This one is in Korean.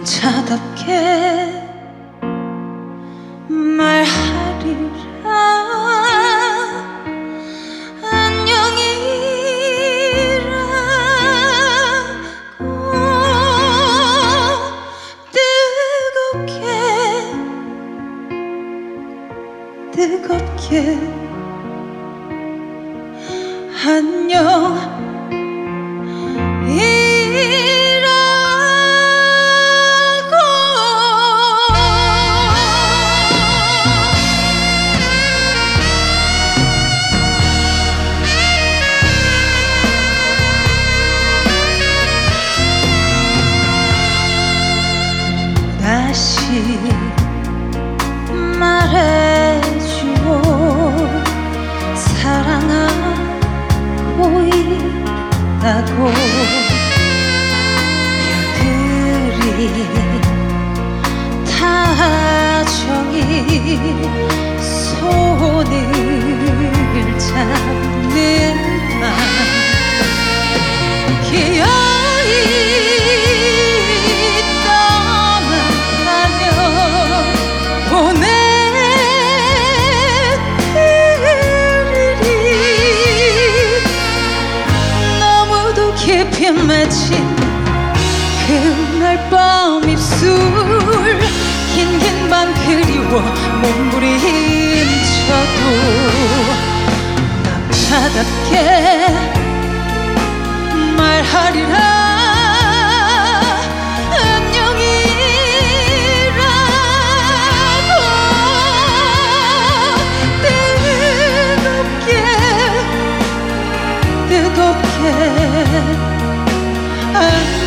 남자답게 말하리라. 안녕이라고 뜨겁게 안녕 다시 말해주오. 사랑하고 있다고. 별들이 다정히 손을 잡는 밤 기어이 깊이 맺힌 그날 밤 입술 긴긴 밤 그리워 몸부림쳐도 남자답게 말하리라. 안녕이라고 뜨겁게